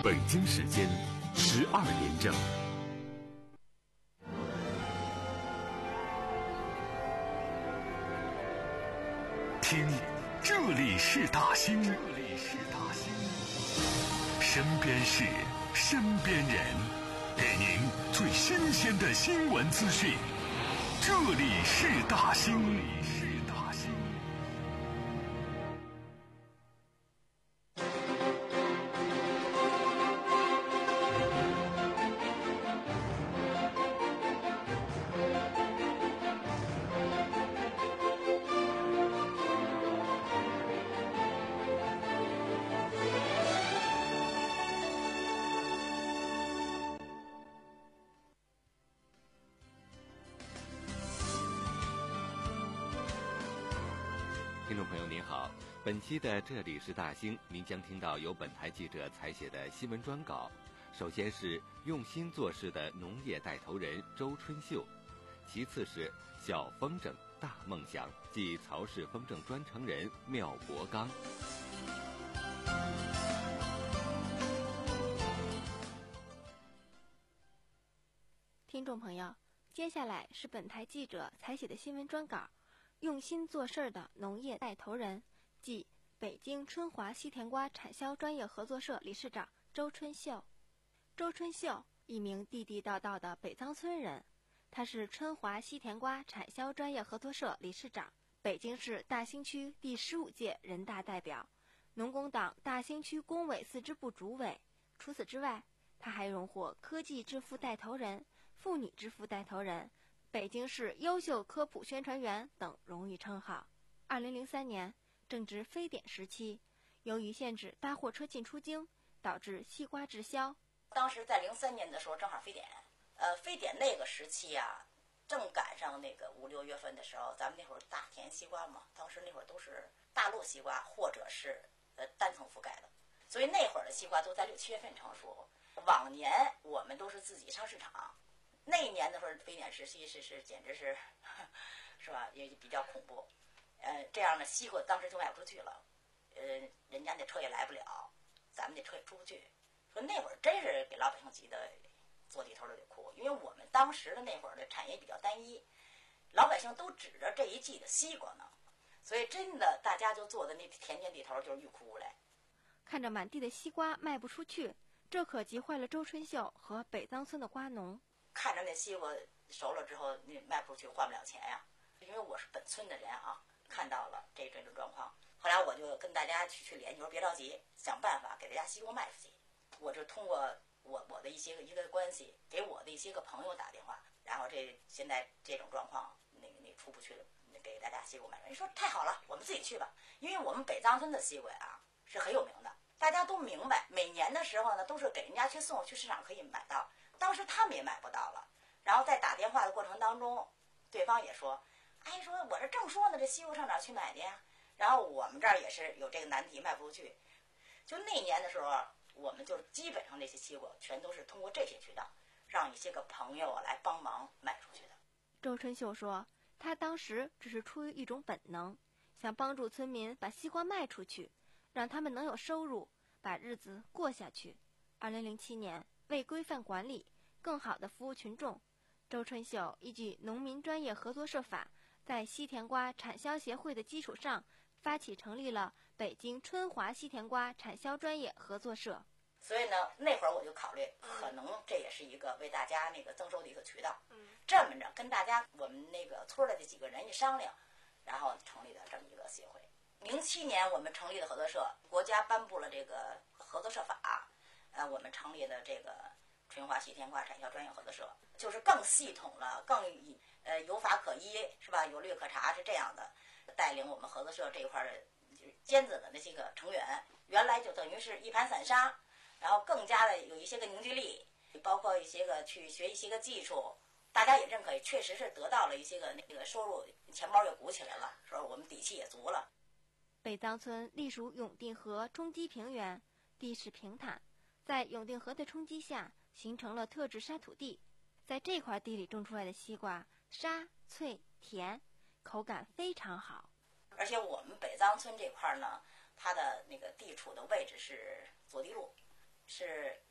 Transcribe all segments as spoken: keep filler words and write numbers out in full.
北京时间十二点整。听，这里是大兴，这里是大兴，身边事，身边人，给您最新鲜的新闻资讯。这里是大兴，这里是大兴。 听众朋友您好，本期的这里是大兴，您将听到由本台记者采写的新闻专稿。首先是用心做事的农业带头人周春秀，其次是小风筝大梦想即曹氏风筝专程人缪国刚。 听众朋友，接下来是本台记者采写的新闻专稿。用心做事的农业带头人，即北京春华西甜瓜产销专业合作社理事长周春秀。周春秀，一名地地道道的北藏村人，他是春华西甜瓜产销专业合作社理事长，北京市大兴区第十五届人大代表，农工党大兴区工委四支部主委。除此之外，他还荣获科技致富带头人、妇女致富带头人、北京市优秀科普宣传员等荣誉称号。二零零三年正值非典时期，由于限制大货车进出京，导致西瓜滞销。 当时在零三年的时候正好非典，呃，非典那个时期啊，正赶上那个五六月份的时候，咱们那会儿大田西瓜嘛，当时那会儿都是大陆西瓜或者是呃单层覆盖的，所以那会儿的西瓜都在六七月份成熟。往年我们都是自己上市场。那一年的时候，非典时期是是简直是，是吧？也比较恐怖。呃，这样的西瓜当时就卖不出去了，呃，人家那车也来不了，咱们那车也出不去。说那会儿真是给老百姓急得坐地头都得哭，因为我们当时的那会儿的产业比较单一，老百姓都指着这一季的西瓜呢，所以真的大家就坐在那田间地头就是欲哭无泪。 看着满地的西瓜卖不出去，这可急坏了周春秀和北藏村的瓜农。 看着那西瓜熟了之后，那卖不出去，换不了钱呀。因为我是本村的人啊，看到了这这种状况，后来我就跟大家去去联系，说别着急，想办法给大家西瓜卖出去。我就通过我我的一些个一个关系，给我的一些个朋友打电话，然后这现在这种状况，那个那出不去了，给大家西瓜卖出去。你说太好了，我们自己去吧，因为我们北藏村的西瓜啊是很有名的，大家都明白，每年的时候呢都是给人家去送，去市场可以买到。当时他们也买不到了，然后在打电话的过程当中，对方也说：“哎，说我这正说呢，这西瓜上哪儿去买的呀？”然后我们这儿也是有这个难题，卖不出去。就那年的时候，我们就基本上那些西瓜全都是通过这些渠道，让一些个朋友来帮忙卖出去的。 周春秀说，他当时只是出于一种本能，想帮助村民把西瓜卖出去，让他们能有收入，把日子过下去。二零零七年。为规范管理，更好地服务群众，周春秀依据《农民专业合作社法》，在西甜瓜产销协会的基础上，发起成立了北京春华西甜瓜产销专业合作社。 所以呢，那会儿我就考虑，可能这也是一个为大家那个增收的一个渠道。嗯，这么着跟大家我们那个村的这几个人一商量，然后成立的这么一个协会。零七年我们成立的合作社，国家颁布了这个合作社法。呃，我们成立的这个春华西甜瓜产销专业合作社，就是更系统了，更呃有法可依，是吧？有律可查，是这样的。带领我们合作社这一块的，就是尖子的那些个成员，原来就等于是一盘散沙，然后更加的有一些个凝聚力，包括一些个去学一些个技术，大家也认可，确实是得到了一些个那个收入，钱包也鼓起来了，说我们底气也足了。 北藏村隶属永定河冲积平原，地势平坦。在永定河的冲击下，形成了特制沙土地。在这块地里种出来的西瓜，沙脆甜，口感非常好。 而且我们北藏村这块呢，它的那个地处的位置是左地路，是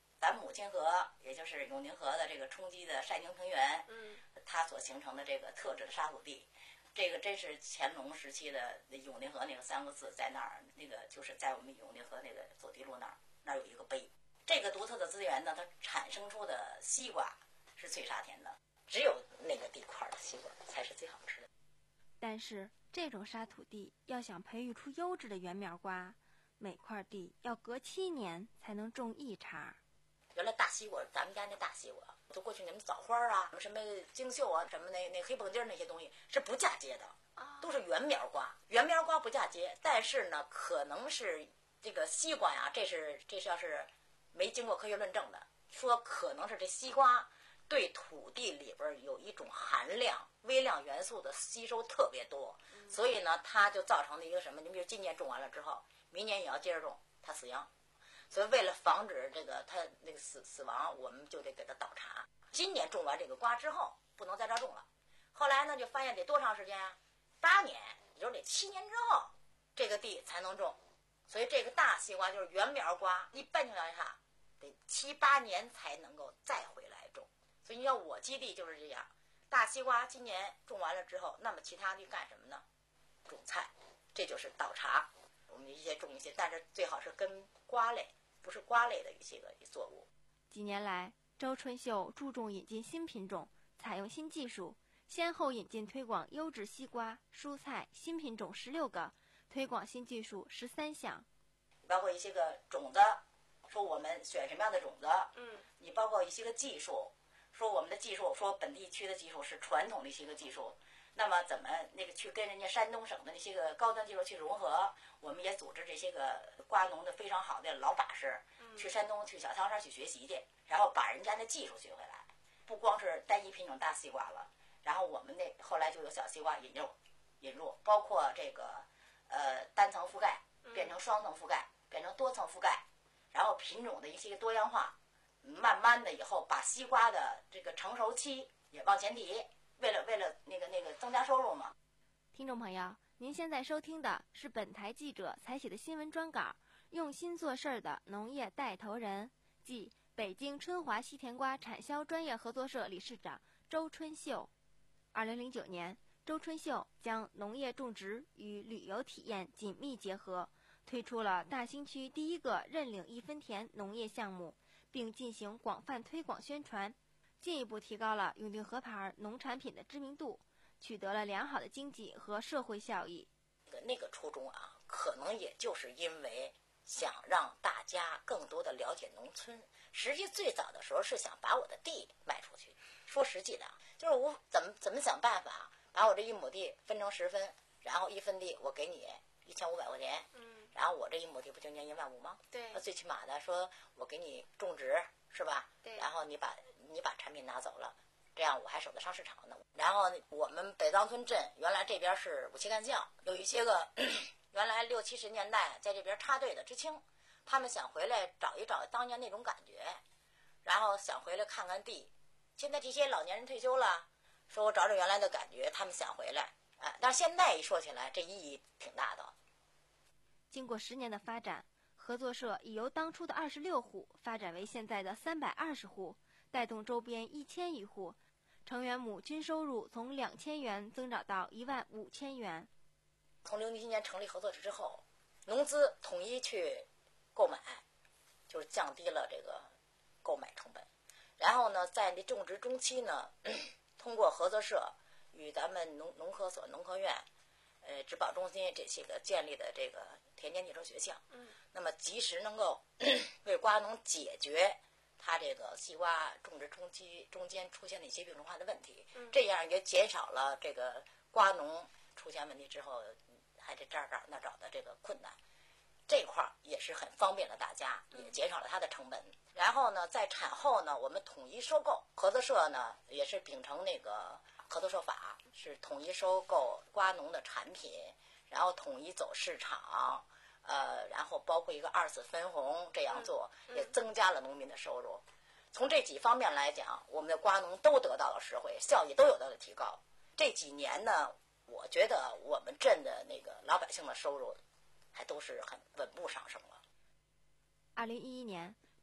清河，也就是永宁河的这个冲积的晒凝平原， 嗯， 它所形成的这个特质的沙土地，这个真是乾隆时期的永宁河那个三个字在那儿，那个就是在我们永宁河那个走地路那儿，那儿有一个碑。这个独特的资源呢，它产生出的西瓜是脆沙甜的，只有那个地块的西瓜才是最好吃的。 但是这种沙土地要想培育出优质的圆苗瓜，每块地要隔七年才能种一茬。 原来大西瓜，咱们家那大西瓜，就过去你们枣花啊，什么京秀啊，什么那那黑蹦筋那些东西是不嫁接的，都是圆苗瓜。圆苗瓜不嫁接，但是呢，可能是这个西瓜呀，这是这是要是没经过科学论证的，说可能是这西瓜对土地里边有一种含量微量元素的吸收特别多，所以呢，它就造成了一个什么？你比如今年种完了之后，明年也要接着种，它死秧。所以为了防止这个它那个死死亡，我们就得给它倒茬。今年种完这个瓜之后，不能在这儿种了。后来呢，就发现得多长时间啊？八年，也就是得七年之后，这个地才能种。所以这个大西瓜就是圆苗瓜，一般情况下得七八年才能够再回来种。所以你要我基地就是这样，大西瓜今年种完了之后，那么其他地干什么呢？种菜，这就是倒茬。我们一些种一些，但是最好是跟瓜类，不是瓜类的一些个作物。 几年来，周春秀注重引进新品种，采用新技术，先后引进推广优质西瓜、蔬菜新品种十六个，推广新技术十三项， 包括一些个种子，说我们选什么样的种子， 嗯， 你包括一些个技术，说我们的技术，说本地区的技术是传统的一些个技术。那么怎么那个去跟人家山东省的那些个高端技术去融合？我们也组织这些个瓜农的非常好的老把式，去山东去小汤山去学习去，然后把人家的技术学回来，不光是单一品种大西瓜了，然后我们那后来就有小西瓜引入，引入包括这个呃单层覆盖变成双层覆盖，变成多层覆盖，然后品种的一些个多样化，慢慢的以后把西瓜的这个成熟期也往前提。为了为了那个那个增加收入嘛。 听众朋友，您现在收听的是本台记者采写的新闻专稿，用心做事儿的农业带头人，即北京春华西甜瓜产销专业合作社理事长周春秀。二零零九年，周春秀将农业种植与旅游体验紧密结合，推出了大兴区第一个认领一分田农业项目，并进行广泛推广宣传。进一步提高了永定河牌农产品的知名度，取得了良好的经济和社会效益。 那个初衷啊，可能也就是因为想让大家更多的了解农村。实际最早的时候是想把我的地卖出去。说实际的，就是我怎么怎么想办法把我这一亩地分成十分，然后一分地我给你一千五百块钱，嗯，然后我这一亩地不就年一万五吗？ 对， 最起码的说我给你种植是吧？ 对， 然后你把你把产品拿走了，这样我还守得上市场呢。然后我们北藏村镇原来这边是武器干校，有一些个原来六七十年代在这边插队的知青，他们想回来找一找当年那种感觉，然后想回来看看地。现在这些老年人退休了，说我找找原来的感觉，他们想回来，哎，但是现在一说起来，这意义挺大的。 经过十年的发展，合作社已由当初的二十六户发展为现在的三百二十户，带动周边一千余户，成员亩均收入从两千元增长到一万五千元。 从零七年成立合作社之后，农资统一去购买，就是降低了这个购买成本。然后呢，在这种植中期呢，通过合作社与咱们农农科所、农科院、呃植保中心这些个建立的这个田间技术学校，嗯，那么及时能够为瓜农解决他这个西瓜种植中期中间出现的一些病虫害的问题，嗯，这样也减少了这个瓜农出现问题之后还得这儿找那找的这个困难。这块也是很方便了大家，也减少了它的成本。然后呢，在产后呢，我们统一收购，合作社呢也是秉承那个合作社法，是统一收购瓜农的产品，然后统一走市场，呃，然后包括一个二次分红，这样做也增加了农民的收入。从这几方面来讲，我们的瓜农都得到了实惠，效益都有到了提高。这几年呢，我觉得我们镇的那个老百姓的收入还都是很稳步上升了。 二零一一年，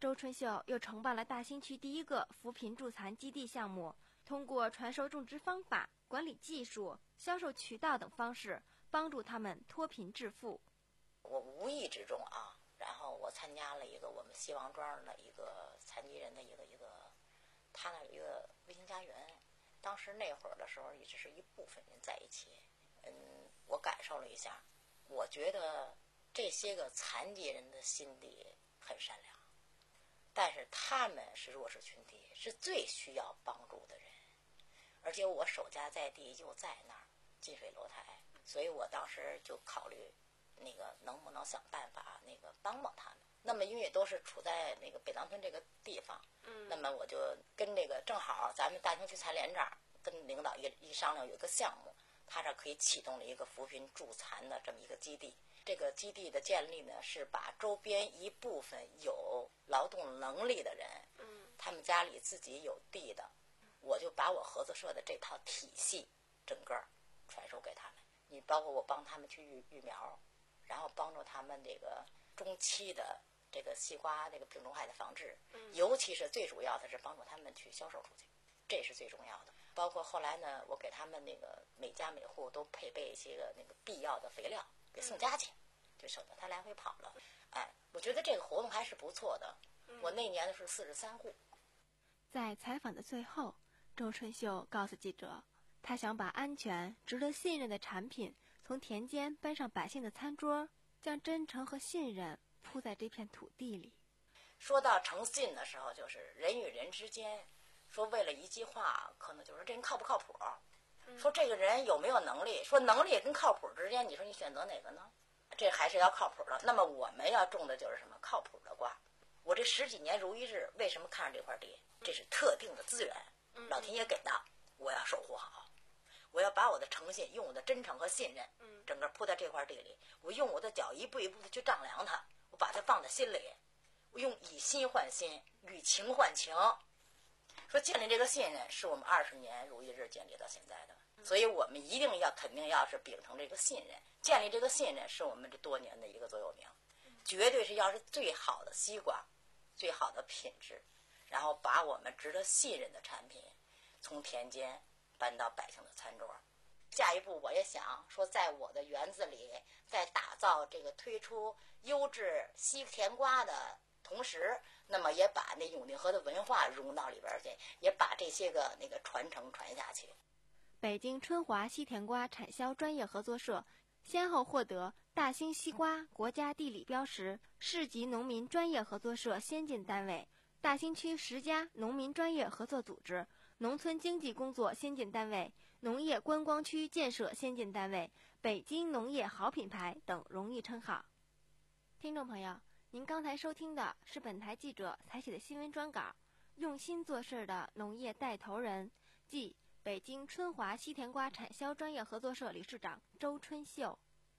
周春秀又承办了大兴区第一个扶贫助残基地项目，通过传授种植方法、管理技术、销售渠道等方式，帮助他们脱贫致富。 我无意之中啊，然后我参加了一个我们西王庄的一个残疾人的一个一个，他那有一个卫星家园。当时那会儿的时候，也只是一部分人在一起。嗯，我感受了一下，我觉得这些个残疾人的心地很善良，但是他们是弱势群体，是最需要帮助的人，而且我守家在地就在那儿，近水楼台，所以我当时就考虑那个能不能想办法那个帮帮他们。那么因为都是处在那个北塘村这个地方，嗯，那么我就跟这个正好咱们大兴区残联这儿跟领导一一商量，有一个项目，他这可以启动了一个扶贫助残的这么一个基地。这个基地的建立呢，是把周边一部分有劳动能力的人，嗯，他们家里自己有地的，我就把我合作社的这套体系整个传授给他们。你包括我帮他们去育育苗，然后帮助他们这个中期的这个西瓜这个病虫害的防治，尤其是最主要的是帮助他们去销售出去，这是最重要的。包括后来呢，我给他们那个每家每户都配备一些个那个必要的肥料，给送家去，就省得他来回跑了。哎，我觉得这个活动还是不错的。我那年的是四十三户。 在采访的最后，周春秀告诉记者，他想把安全、值得信任的产品从田间搬上百姓的餐桌，将真诚和信任铺在这片土地里。 说到诚信的时候，就是人与人之间，说为了一句话，可能就是这人靠不靠谱，说这个人有没有能力，说能力跟靠谱之间，你说你选择哪个呢？这还是要靠谱的。那么我们要种的就是什么靠谱的瓜。我这十几年如一日，为什么看上这块地？这是特定的资源，老天爷给的，我要守护好。我要把我的诚信，用我的真诚和信任，整个铺在这块地里。我用我的脚一步一步的去丈量它，我把它放在心里。我用以心换心，以情换情。说建立这个信任，是我们二十年如一日建立到现在的，所以我们一定要肯定要是秉承这个信任，建立这个信任是我们这多年的一个座右铭，绝对是要是最好的西瓜，最好的品质，然后把我们值得信任的产品从田间搬到百姓的餐桌。下一步我也想说，在我的园子里，在打造这个推出优质西甜瓜的同时，那么也把那永定河的文化融到里边去，也把这些个那个传承传下去。 北京春华西甜瓜产销专业合作社先后获得大兴西瓜国家地理标识、市级农民专业合作社先进单位、大兴区十家农民专业合作组织、农村经济工作先进单位、农业观光区建设先进单位、北京农业好品牌等荣誉称号。听众朋友，您刚才收听的是本台记者采写的新闻专稿，用心做事的农业带头人，即北京春华西甜瓜产销专业合作社理事长周春秀。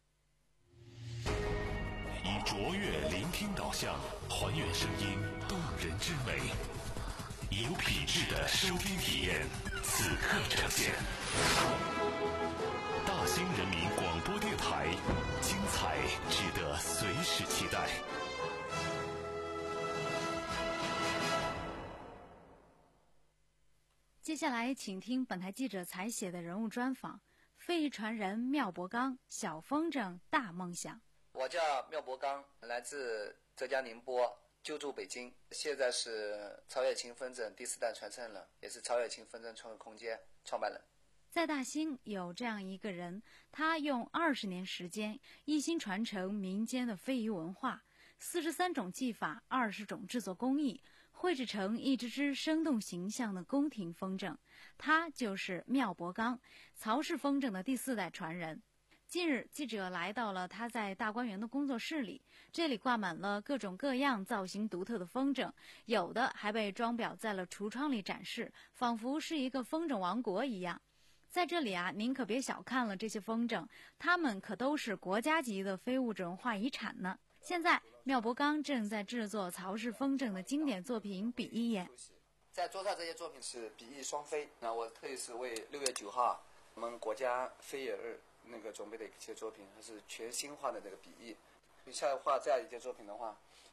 以卓越聆听导向，还原声音动人之美，有品质的收听体验，此刻呈现。大兴人民广播电台，精彩值得随时期待。 接下来请听本台记者采写的人物专访：飞传人缪伯刚，小风筝大梦想。 我叫缪伯刚，来自浙江宁波，就住北京，现在是曹雪芹风筝第四代传承人，也是曹雪芹风筝创客空间创办人。 在大兴有这样一个人，他用二十年时间一心传承民间的非遗文化，四十三种技法，二十种制作工艺，绘制成一只只生动形象的宫廷风筝。他就是缪伯刚，曹氏风筝的第四代传人。近日，记者来到了他在大观园的工作室里，这里挂满了各种各样造型独特的风筝，有的还被装裱在了橱窗里展示，仿佛是一个风筝王国一样。在这里啊，您可别小看了这些风筝，它们可都是国家级的非物质文化遗产呢。现在，缪伯刚正在制作曹氏风筝的经典作品《比翼眼》。 在桌上这些作品是比翼双飞，那我特意是为六月九号我们国家飞野日那个准备的一些作品，它是全新画的这个比翼。你像画这样一件作品的话，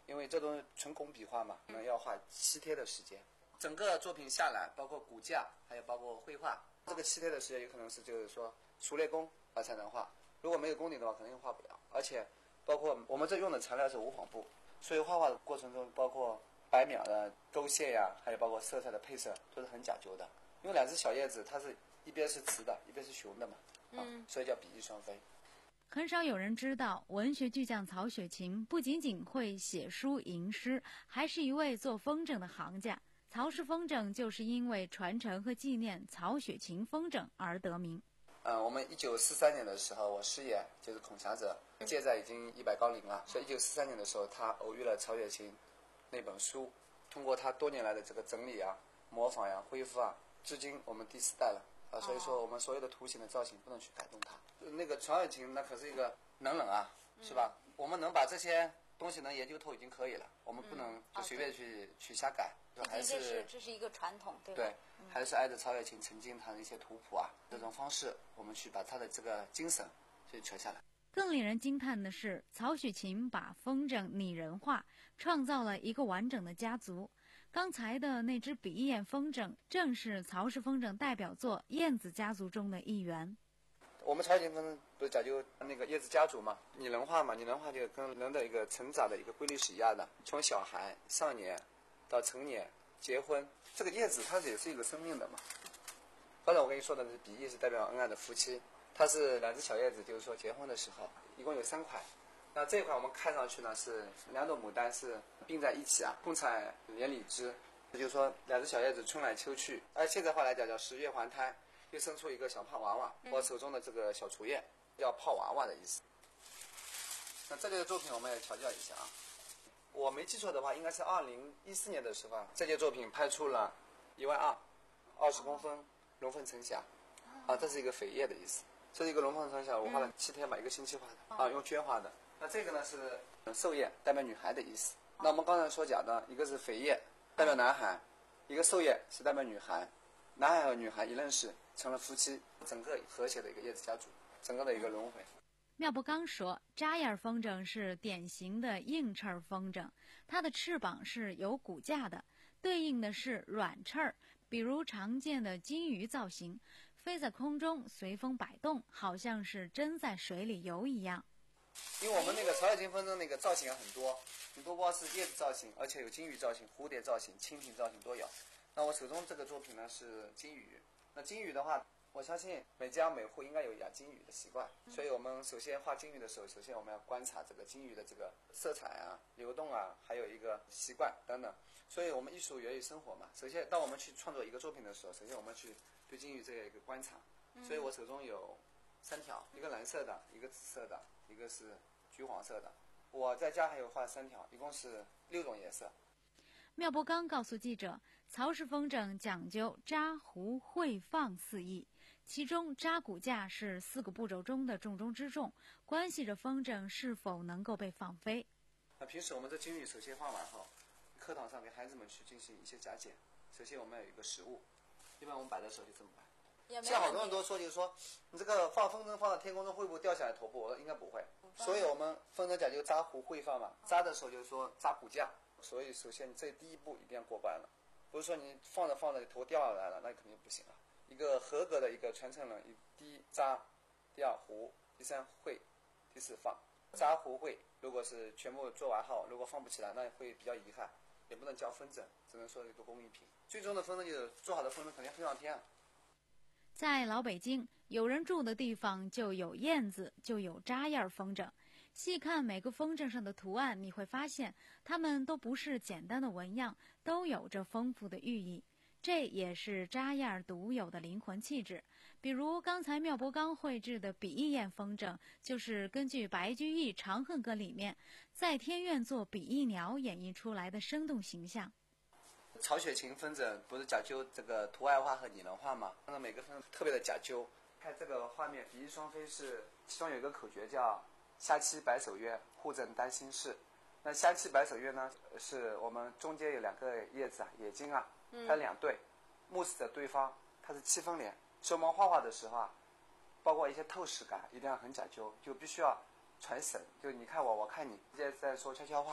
因为这种纯工笔画嘛，可能要花七天的时间。整个作品下来，包括骨架，还有包括绘画，这个七天的时间有可能是就是说熟练工啊才能画，如果没有功底的话，肯定画不了。而且包括我们这用的材料是无纺布，所以画画的过程中，包括白描的勾线呀，还有包括色彩的配色，都是很讲究的。因为两只小叶子，它是一边是雌的，一边是雄的嘛，啊， 嗯， 所以叫比翼双飞。 很少有人知道，文学巨匠曹雪芹不仅仅会写书吟诗，还是一位做风筝的行家。曹氏风筝就是因为传承和纪念曹雪芹风筝而得名。 嗯，我们一九四三年的时候，我师爷就是孔霞者，现在已经一百高龄了。所以一九四三年的时候，他偶遇了曹雪芹那本书，通过他多年来的这个整理啊、模仿呀、恢复啊，至今我们第四代了啊。所以说，我们所有的图形的造型不能去改动它。那个曹雪芹那可是一个能人啊，是吧？嗯、我们能把这些东西能研究透已经可以了，我们不能就随便去、嗯哦、去瞎改。 还是这是这是一个传统，对吧？ 对，还是挨着曹雪芹曾经他的一些图谱啊，这种方式，我们去把他的这个精神去传下来。 更令人惊叹的是，曹雪芹把风筝拟人化，创造了一个完整的家族。刚才的那只比翼燕风筝，正是曹氏风筝代表作燕子家族中的一员。 我们曹雪芹风筝不是讲究那个叶子家族嘛，拟人化嘛，拟人化就跟人的一个成长的一个规律是一样的，从小孩、少年到成年、结婚，这个叶子它也是一个生命的嘛。刚才我跟你说的是比翼是代表恩爱的夫妻，它是两只小叶子，就是说结婚的时候一共有三块。那这一块我们看上去呢是两朵牡丹是并在一起啊，共采连理枝，也就是说两只小叶子春来秋去。而现在话来讲叫十月还胎，又生出一个小胖娃娃。我手中的这个小雏叶叫泡娃娃的意思。那这类的作品我们也调教一下啊。我没记错的话，应该是二零一四年的时候啊，这件作品拍出了一万二，二十公分龙凤呈霞，啊，这是一个扉页的意思。这是一个龙凤呈霞，我画了七天吧，一个星期画的，啊，用绢画的。那这个呢是寿叶，代表女孩的意思。那我们刚才所讲的，一个是扉页，代表男孩；一个寿叶是代表女孩。男孩和女孩一认识，成了夫妻，整个和谐的一个叶子家族，整个的一个轮回。 妙不刚说，扎叶风筝是典型的硬翅风筝，它的翅膀是有骨架的，对应的是软翅，比如常见的金鱼造型，飞在空中随风摆动，好像是真在水里游一样。 因为我们那个曹雪芹风筝那个造型很多，很多不光是叶子造型，而且有金鱼造型、蝴蝶造型、蜻蜓造型都有。那我手中这个作品呢是金鱼，那金鱼的话，我相信每家每户应该有养金鱼的习惯，所以我们首先画金鱼的时候，首先我们要观察这个金鱼的这个色彩啊、流动啊，还有一个习惯等等。所以我们艺术源于生活嘛。首先，当我们去创作一个作品的时候，首先我们去对金鱼这样一个观察。所以我手中有三条，一个蓝色的，一个紫色的，一个是橘黄色的。我在家还有画三条，一共是六种颜色。 妙不刚告诉记者，曹氏风筝讲究扎、糊、绘、放四艺，其中扎骨架是四个步骤中的重中之重，关系着风筝是否能够被放飞。 那平时我们这金鱼首先画完后，课堂上给孩子们去进行一些讲解。首先我们有一个实物，一般我们摆的时候就这么摆。现在好多人都说，就是说你这个放风筝放到天空中会不会掉下来头部？我说应该不会。所以我们风筝讲究扎、糊、绘、放嘛。扎的时候就是说扎骨架，所以首先这第一步一定要过关了。不是说你放着放着头掉下来了，那肯定不行了。一个合格的一个传承人，第一扎，第二糊，第三绘，第四放。扎、糊、绘，如果是全部做完后，如果放不起来，那会比较遗憾，也不能叫风筝，只能说一个工艺品。最终的风筝就是做好的风筝肯定飞上天啊。 在老北京，有人住的地方就有燕子，就有扎叶风筝。细看每个风筝上的图案，你会发现它们都不是简单的纹样，都有着丰富的寓意。这也是扎叶独有的灵魂气质。比如刚才妙不刚绘制的比翼燕风筝，就是根据白居易《长恨歌》里面在天愿做比翼鸟演绎出来的生动形象。 曹雪芹风筝不是讲究这个图案化和拟人化吗？那每个风筝特别的讲究。看这个画面，比翼双飞是其中有一个口诀叫虾栖白首约，互赠丹心事。那虾栖白首约呢，是我们中间有两个叶子啊，眼睛啊，它两对，目视着对方，它是七分脸。所以我们画画的时候啊，包括一些透视感一定要很讲究，就必须要传神，就你看我，我看你，直接在说悄悄话。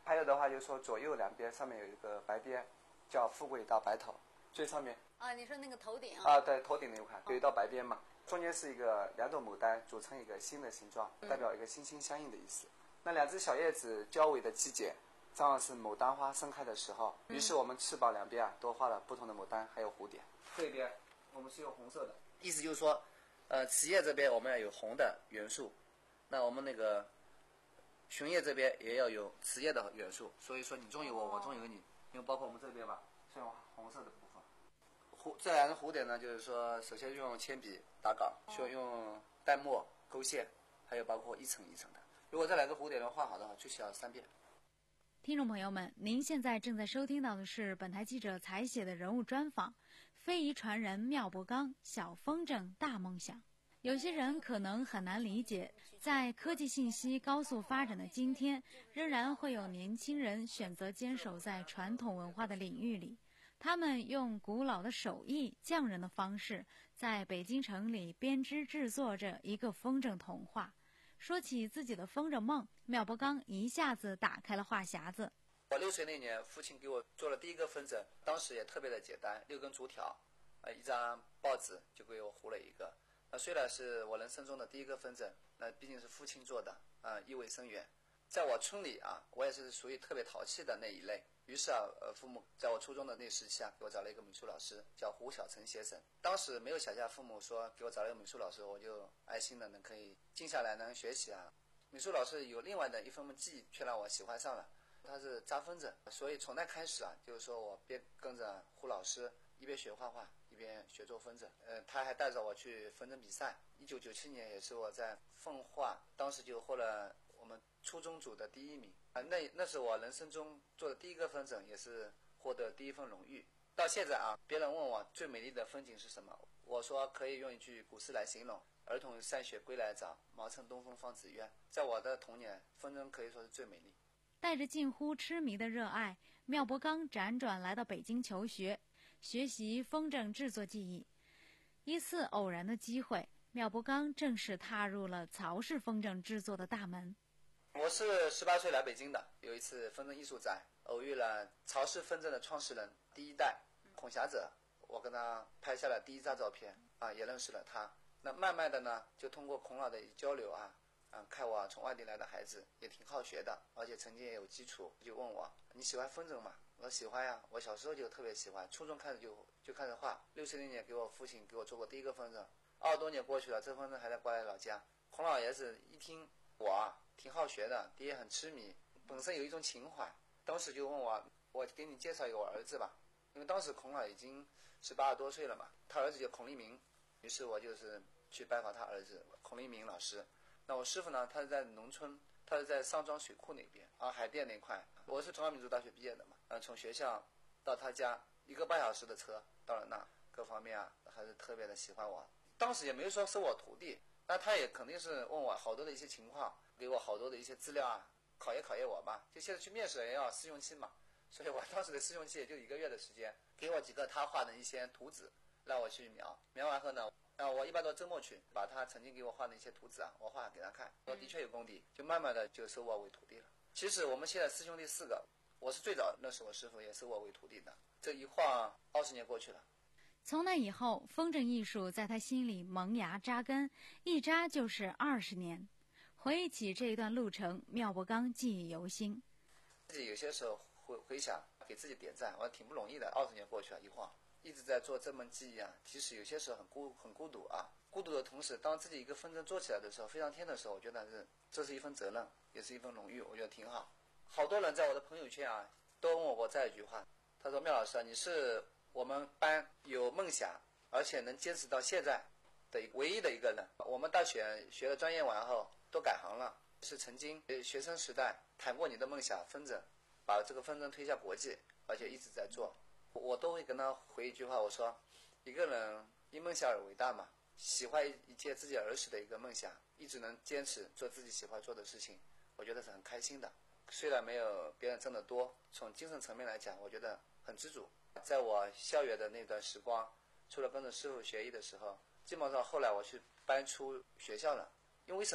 还有的话就是说左右两边上面有一个白边，叫富贵到白头，最上面啊，你说那个头顶啊，对，头顶那一块有一道白边嘛，中间是一个两朵牡丹组成一个心的形状，代表一个心心相印的意思。那两只小叶子交尾的季节，正好是牡丹花盛开的时候，于是我们翅膀两边啊都画了不同的牡丹，还有蝴蝶。这边我们是用红色的，意思就是说，呃，雌叶这边我们要有红的元素，那我们那个雄叶这边也要有雌叶的元素，所以说你中有我，我中有你，因为包括我们这边吧，是用红色的部分。蝴这两个蝴蝶呢，就是说，首先用铅笔打稿，需要用淡墨勾线，还有包括一层一层的。如果这两个蝴蝶能画好的话，最少三遍。 听众朋友们，您现在正在收听到的是本台记者采写的人物专访，非遗传人妙伯刚，小风筝大梦想。有些人可能很难理解，在科技信息高速发展的今天，仍然会有年轻人选择坚守在传统文化的领域里。他们用古老的手艺、匠人的方式，在北京城里编织制作着一个风筝童话。说起自己的风筝梦，妙伯刚一下子打开了话匣子。 我六岁那年，父亲给我做了第一个风筝，当时也特别的简单，六根竹条，呃，一张报纸就给我糊了一个。那虽然是我人生中的第一个风筝，那毕竟是父亲做的，啊、呃，意味深远。在我村里啊，我也是属于特别淘气的那一类。于是啊，呃，父母在我初中的那时期啊，给我找了一个美术老师，叫胡小成先生。当时没有想象父母说给我找了一个美术老师，我就安心的能可以静下来能学习啊。美术老师有另外的一份技艺，却让我喜欢上了。他是扎风筝，所以从那开始啊，就是说我边跟着胡老师一边学画画，一边学做风筝。呃，他还带着我去风筝比赛。一九九七年也是我在奉化，当时就获了我们初中组的第一名啊，那那是我人生中做的第一个风筝，也是获得第一份荣誉。到现在啊，别人问我最美丽的风景是什么，我说可以用一句古诗来形容：儿童散学归来早，毛乘东风放纸鸢。在我的童年，风筝可以说是最美丽。 带着近乎痴迷的热爱，妙伯刚辗转来到北京求学，学习风筝制作技艺。一次偶然的机会，妙伯刚正式踏入了曹氏风筝制作的大门。 我是十八岁来北京的，有一次风筝艺术展，偶遇了曹氏风筝的创始人第一代孔霞者，我跟他拍下了第一张照片啊，也认识了他。那慢慢的呢，就通过孔老的交流啊，啊，看我从外地来的孩子也挺好学的，而且成绩也有基础，就问我你喜欢风筝吗？我说喜欢呀，我小时候就特别喜欢，初中开始就就开始画，六岁那年给我父亲给我做过第一个风筝，二十多年过去了，这风筝还在挂在老家。孔老爷子一听我啊挺好学的，爹很痴迷，本身有一种情怀，当时就问我，我给你介绍一个我儿子吧，因为当时孔老已经十八多岁了嘛，他儿子叫孔立明，于是我就是去拜访他儿子孔立明老师。那我师傅呢，他是在农村，他是在上庄水库那边啊，海淀那块。我是中央民族大学毕业的嘛，嗯，从学校到他家一个半小时的车到了那，各方面啊还是特别的喜欢我。当时也没有说收我徒弟，那他也肯定是问我好多的一些情况，给我好多的一些资料啊，考验考验我吧。就现在去面试也要试用期嘛，所以我当时的试用期也就一个月的时间，给我几个他画的一些图纸，让我去描。描完后呢，啊，我一般都周末去把他曾经给我画的一些图纸啊，我画给他看，我的确有功底，就慢慢的就收我为徒弟了。其实我们现在师兄弟四个，我是最早认识我师傅，也是我为徒弟的。这一晃二十年过去了。 从那以后，风筝艺术在他心里萌芽扎根，一扎就是二十年。回忆起这一段路程，妙伯刚记忆犹新。 自己有些时候回回想，给自己点赞，我挺不容易的。二十年过去了，一晃一直在做这门技艺啊，其实有些时候很孤很孤独啊。孤独的同时，当自己一个风筝做起来的时候，飞上天的时候，我觉得是这是一份责任，也是一份荣誉，我觉得挺好。好多人在我的朋友圈啊，都问我这一句话，他说：“妙老师啊，你是我们班有梦想，而且能坚持到现在的唯一的一个人。我们大学学了专业完后都改行了，是曾经学生时代谈过你的梦想风筝，把这个风筝推向国际，而且一直在做。”我都会跟他回一句话，我说：“一个人因梦想而伟大嘛，喜欢一件自己儿时的一个梦想，一直能坚持做自己喜欢做的事情，我觉得是很开心的。虽然没有别人挣得多，从精神层面来讲，我觉得很知足。在我校园的那段时光，除了跟着师傅学艺的时候，基本上后来我去搬出学校了。因为为什么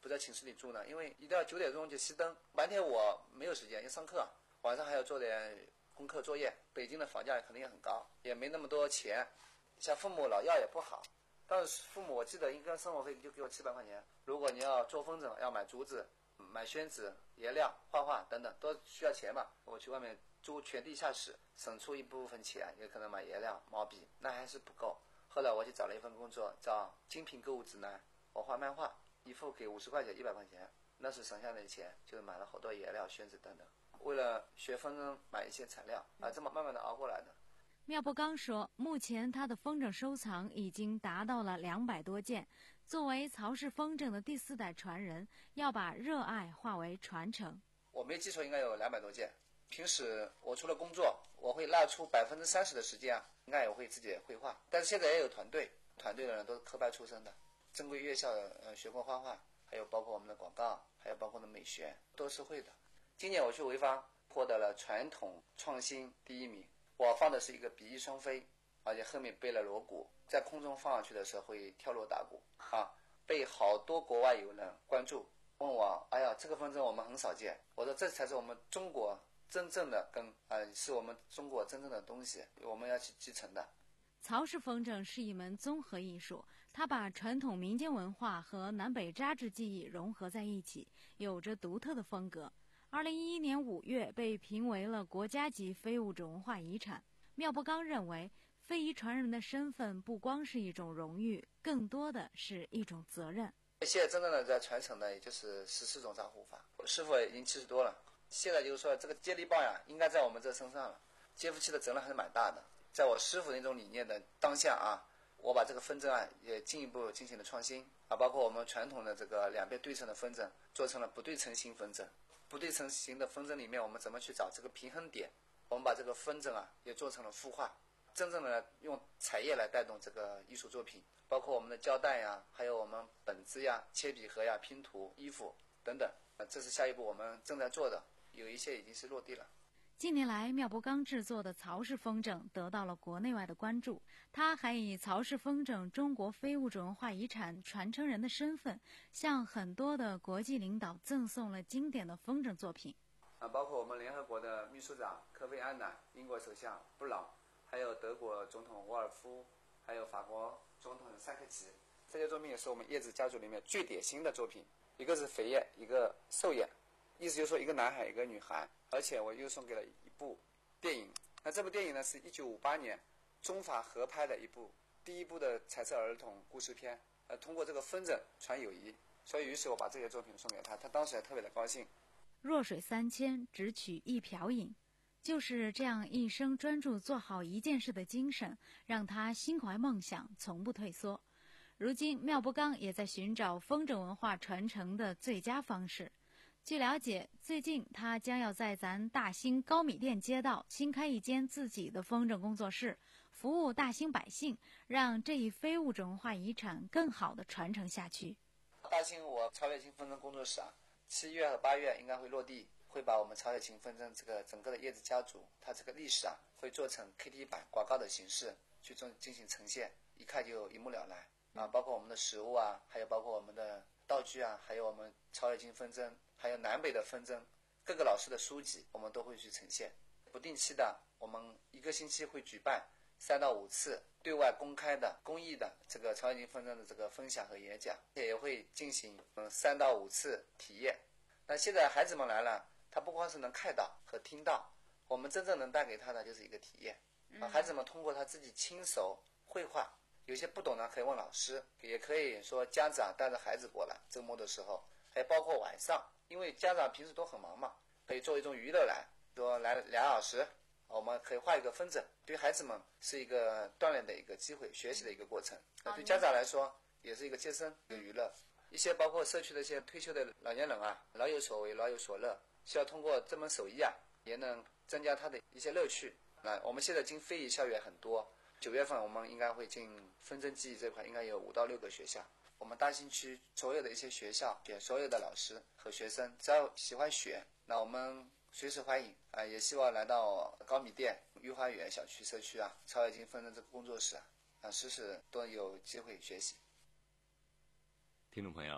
不在寝室里住呢？因为一到九点钟就熄灯，白天我没有时间要上课，晚上还要做点功课作业。北京的房价肯定也很高，也没那么多钱，像父母老要也不好。当时父母我记得应该生活费就给我七百块钱，如果你要做风筝，要买竹子、买宣纸、颜料、画画等等，都需要钱嘛。我去外面租全地下室，省出一部分钱，也可能买颜料、毛笔，那还是不够。后来我去找了一份工作，叫精品购物指南，我画漫画，一幅给五十块钱、一百块钱，那是省下来的钱，就是买了好多颜料、宣纸等等。为了学风筝，买一些材料啊，这么慢慢的熬过来的。 缪伯刚说，目前他的风筝收藏已经达到了两百多件。作为曹氏风筝的第四代传人，要把热爱化为传承。 我没记错，应该有两百多件。平时我除了工作，我会拉出百分之三十的时间啊，应该也会自己绘画。但是现在也有团队，团队的人都是科班出身的，正规院校的呃学过画画，还有包括我们的广告，还有包括的美学，都是会的。今年我去潍坊获得了传统创新第一名，我放的是一个比翼双飞，而且后面背了锣鼓，在空中放上去的时候会跳锣打鼓啊，被好多国外友人关注，问我，哎呀，这个风筝我们很少见。我说这才是我们中国真正的根，呃，是我们中国真正的东西，我们要去继承的。 曹氏风筝是一门综合艺术，它把传统民间文化和南北扎制技艺融合在一起，有着独特的风格。二零一一年五月被评为了国家级非物质文化遗产。缪伯刚认为，非遗传人的身份不光是一种荣誉，更多的是一种责任。 现在真正的在传承的也就是十四种扎护法，我师傅已经七十多了，现在就是说这个接力棒呀，应该在我们这身上了，接夫妻的责任还是蛮大的。在我师傅那种理念的当下啊，我把这个风筝啊也进一步进行了创新啊，包括我们传统的这个两边对称的风筝，做成了不对称型风筝。不对称型的风筝里面，我们怎么去找这个平衡点？我们把这个风筝啊也做成了孵化，真正的用彩页来带动这个艺术作品，包括我们的胶带呀，还有我们本子呀、铅笔盒呀、拼图、衣服等等。这是下一步我们正在做的，有一些已经是落地了。 近年来，缪伯刚制作的曹氏风筝得到了国内外的关注。他还以曹氏风筝中国非物质文化遗产传承人的身份，向很多的国际领导赠送了经典的风筝作品。 啊，包括我们联合国的秘书长科菲安南、英国首相布朗，还有德国总统沃尔夫，还有法国总统萨克齐。这些作品也是我们叶子家族里面最典型的作品，一个是肥叶，一个瘦叶，意思就是说一个男孩一个女孩。而且我又送给了一部电影，那这部电影呢是一九五八年中法合拍的一部第一部的彩色儿童故事片，呃，通过这个风筝传友谊，所以于是我把这些作品送给他，他当时还特别的高兴。 弱水三千，只取一瓢饮，就是这样一生专注做好一件事的精神，让他心怀梦想，从不退缩。如今，缪伯刚也在寻找风筝文化传承的最佳方式。据了解，最近他将要在咱大兴高米店街道新开一间自己的风筝工作室，服务大兴百姓，让这一非物质文化遗产更好地传承下去。 大兴我曹雪芹风筝工作室啊，七月和八月应该会落地，会把我们曹雪芹风筝这个整个的叶子家族，它这个历史啊，会做成 K T 版广告的形式去做进行呈现，一看就一目了然啊，包括我们的实物啊，还有包括我们的道具啊，还有我们曹雪芹风筝，还有南北的风筝，各个老师的书籍我们都会去呈现。不定期的，我们一个星期会举办三到五次对外公开的公益的这个曹雪芹风筝的这个分享和演讲，也会进行嗯三到五次体验。那现在孩子们来了，他不光是能看到和听到，我们真正能带给他的就是一个体验。啊，孩子们通过他自己亲手绘画，有些不懂呢可以问老师，也可以说家长带着孩子过来，周末的时候，还包括晚上，因为家长平时都很忙嘛，可以做一种娱乐来，说来俩小时，我们可以画一个风筝，对孩子们是一个锻炼的一个机会，学习的一个过程。那对家长来说，也是一个接生，一个娱乐。一些包括社区的一些退休的老年人啊，老有所为，老有所乐，需要通过这门手艺啊，也能增加他的一些乐趣。那我们现在进非遗校园很多，九月份我们应该会进风筝技艺这块，应该有五到六个学校。我们大兴区所有的一些学校，所有的老师和学生，只要喜欢学，那我们随时欢迎啊！也希望来到高米店、御花园小区社区啊，曹雪芹风筝这个工作室啊，啊，时时都有机会学习。 听众朋友，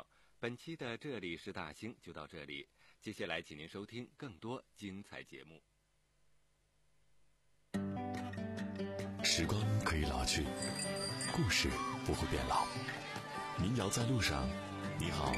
本期的这里是大兴就到这里，接下来请您收听更多精彩节目。 时光可以老去，故事不会变老。民谣在路上，你好，